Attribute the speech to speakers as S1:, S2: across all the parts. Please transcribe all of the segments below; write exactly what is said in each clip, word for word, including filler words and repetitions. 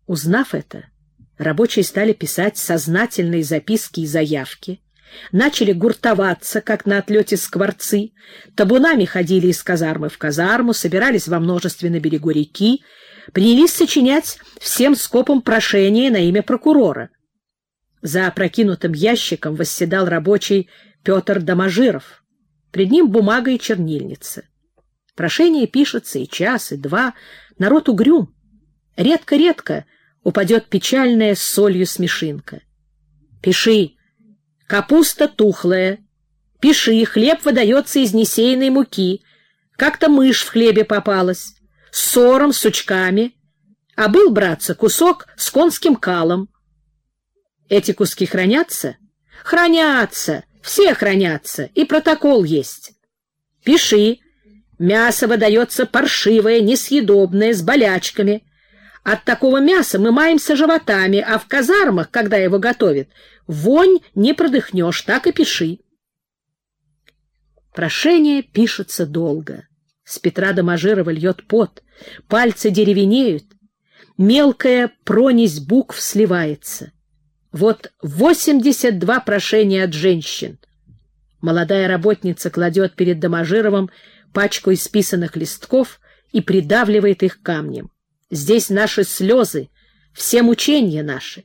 S1: Узнав это, рабочие стали писать сознательные записки и заявки, начали гуртоваться, как на отлете скворцы, табунами ходили из казармы в казарму, собирались во множестве на берегу реки, принялись сочинять всем скопом прошения на имя прокурора. За опрокинутым ящиком восседал рабочий Петр Доможиров. Пред ним бумага и чернильница. Прошение пишется и час, и два. Народ угрюм. Редко-редко упадет печальная с солью смешинка. Пиши: капуста тухлая. Пиши: хлеб выдается из несеянной муки. Как-то мышь в хлебе попалась. С сором, сучками. А был, братцы, кусок с конским калом. Эти куски хранятся? Хранятся. Все хранятся. И протокол есть. Пиши: мясо выдается паршивое, несъедобное, с болячками. От такого мяса мы маемся животами, а в казармах, когда его готовят, вонь не продыхнешь, так и пиши. Прошение пишется долго. С Петра Доможирова льет пот, пальцы деревенеют, мелкая пронись букв сливается. Вот восемьдесят два прошения от женщин. Молодая работница кладет перед Доможировым пачку исписанных листков и придавливает их камнем. Здесь наши слезы, все мучения наши.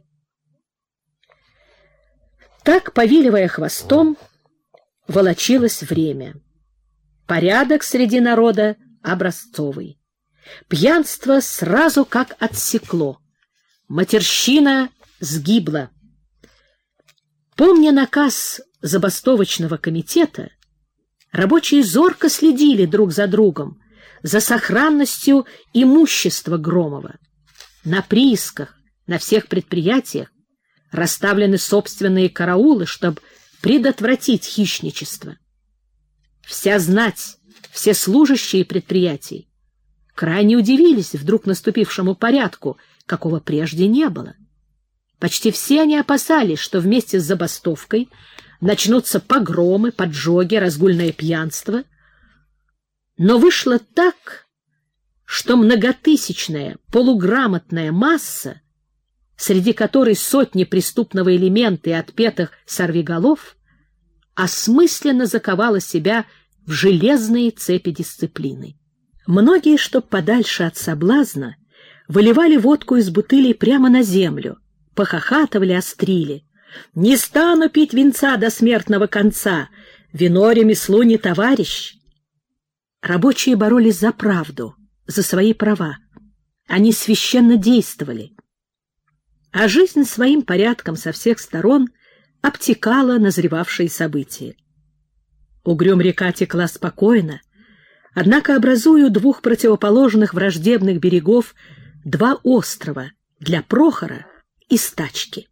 S1: Так, повиливая хвостом, волочилось время. Порядок среди народа образцовый. Пьянство сразу как отсекло. Матерщина сгибла. Помня наказ забастовочного комитета, рабочие зорко следили друг за другом, за сохранностью имущества Громова. На приисках, на всех предприятиях расставлены собственные караулы, чтобы предотвратить хищничество. Вся знать, все служащие предприятий крайне удивились вдруг наступившему порядку, какого прежде не было. Почти все они опасались, что вместе с забастовкой начнутся погромы, поджоги, разгульное пьянство. Но вышло так, что многотысячная полуграмотная масса, среди которой сотни преступного элемента и отпетых сорвиголов, осмысленно заковала себя в железные цепи дисциплины. Многие, чтоб подальше от соблазна, выливали водку из бутылей прямо на землю, похохатывали, острили. «Не стану пить винца до смертного конца! Вино ремеслу не товарищ!» Рабочие боролись за правду, за свои права. Они священно действовали. А жизнь своим порядком со всех сторон обтекала назревавшие события. Угрюм-река текла спокойно, однако образуя у двух противоположных враждебных берегов два острова для Прохора и стачки.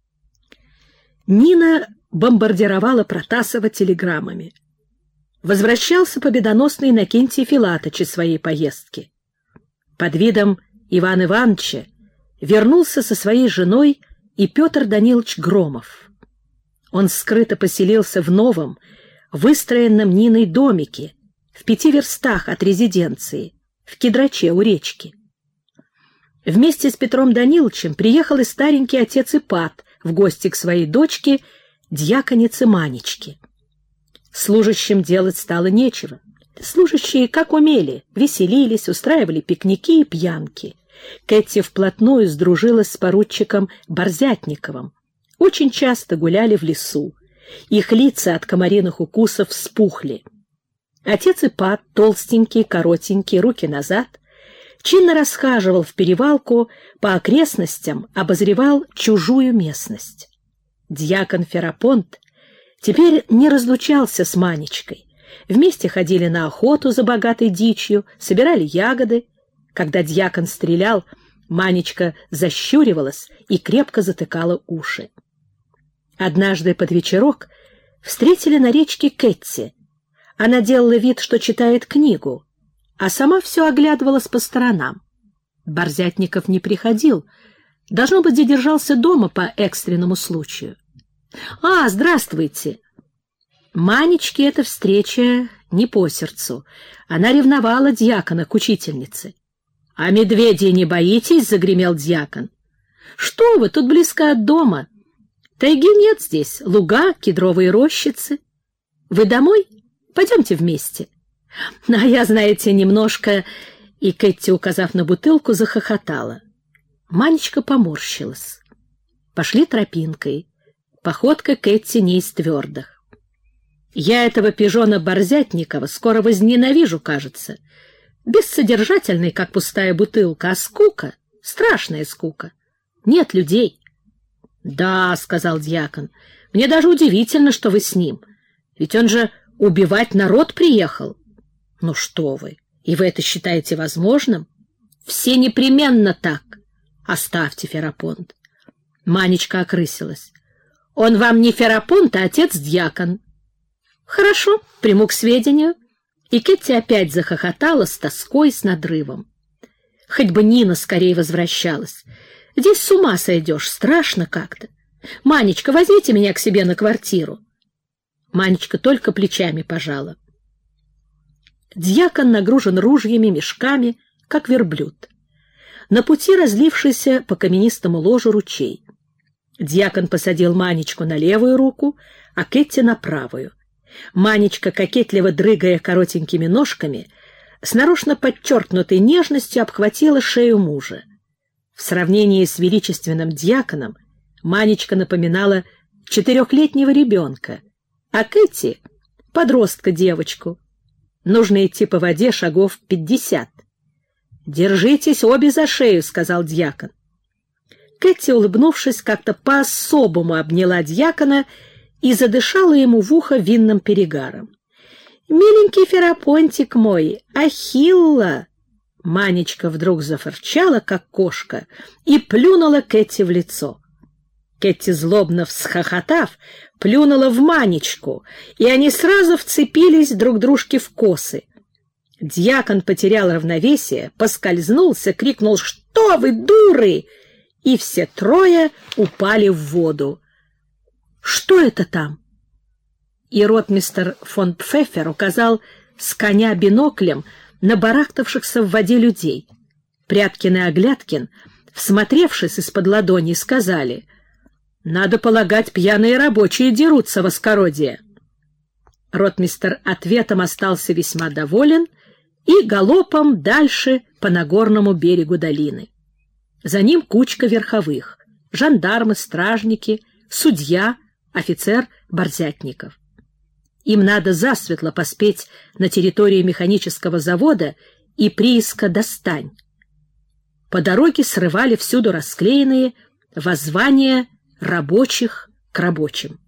S1: Нина бомбардировала Протасова телеграммами. Возвращался победоносный Иннокентий Филатыч из своей поездки. Под видом Ивана Ивановича вернулся со своей женой и Петр Данилович Громов. Он скрыто поселился в новом, выстроенном Ниной домике, в пяти верстах от резиденции, в Кедраче у речки. Вместе с Петром Даниловичем приехал и старенький отец Ипат в гости к своей дочке, дьяконице Манечке. Служащим делать стало нечего. Служащие, как умели, веселились, устраивали пикники и пьянки. Кэти вплотную сдружилась с поручиком Борзятниковым. Очень часто гуляли в лесу. Их лица от комариных укусов вспухли. Отец Ипат, толстенький, коротенький, руки назад, чинно расхаживал в перевалку по окрестностям, обозревал чужую местность. Дьякон Ферапонт теперь не разлучался с Манечкой. Вместе ходили на охоту за богатой дичью, собирали ягоды. Когда дьякон стрелял, Манечка защуривалась и крепко затыкала уши. Однажды под вечерок встретили на речке Кэтти. Она делала вид, что читает книгу, а сама все оглядывалась по сторонам. Борзятников не приходил, должно быть, задержался дома по экстренному случаю. «А, здравствуйте!» Манечке эта встреча не по сердцу. Она ревновала дьякона к учительнице. «А медведей не боитесь?» — загремел дьякон. Что вы, тут близко от дома. Тайги нет здесь, луга, кедровые рощицы. Вы домой? Пойдемте вместе. А я, знаете, немножко... И Кэти, указав на бутылку, захохотала. Манечка поморщилась. Пошли тропинкой. Походка Кэти не из твердых. Я этого пижона Борзятникова скоро возненавижу, кажется. Бессодержательный, как пустая бутылка, а скука, страшная скука. Нет людей. — Да, — сказал дьякон, — мне даже удивительно, что вы с ним. Ведь он же убивать народ приехал. — Ну что вы, и вы это считаете возможным? Все непременно так. Оставьте Ферапонт. Манечка окрысилась. Он вам не Ферапонт, а отец-дьякон. Хорошо, приму к сведению. И Кэти опять захохотала с тоской, с надрывом. Хоть бы Нина скорее возвращалась. Здесь с ума сойдешь, страшно как-то. Манечка, возьмите меня к себе на квартиру. Манечка только плечами пожала. Дьякон нагружен ружьями, мешками, как верблюд. На пути разлившийся по каменистому ложу ручей. Дьякон посадил Манечку на левую руку, а Кэти на правую. Манечка, кокетливо дрыгая коротенькими ножками, с нарочно подчеркнутой нежностью обхватила шею мужа. В сравнении с величественным дьяконом Манечка напоминала четырехлетнего ребенка, а Кэти — подростка-девочку. Нужно идти по воде шагов пятьдесят. «Держитесь обе за шею», — сказал дьякон. Кэти, улыбнувшись, как-то по-особому обняла дьякона и задышала ему в ухо винным перегаром. «Миленький Ферапонтик мой, Ахилла!» Манечка вдруг зафырчала, как кошка, и плюнула Кэти в лицо. Кэти, злобно всхохотав, плюнула в Манечку, и они сразу вцепились друг дружке в косы. Дьякон потерял равновесие, поскользнулся, крикнул «Что вы, дуры!» и все трое упали в воду. «Что это там?» И ротмистр фон Пфеффер указал с коня биноклем на барахтавшихся в воде людей. Пряткин и Оглядкин, всмотревшись из-под ладони, сказали: «Надо полагать, пьяные рабочие дерутся в оскородие». Ротмистр ответом остался весьма доволен и галопом дальше по Нагорному берегу долины. За ним кучка верховых, жандармы, стражники, судья, офицер Борзятников. Им надо засветло поспеть на территорию механического завода и прииска «Достань». По дороге срывали всюду расклеенные воззвания рабочих к рабочим.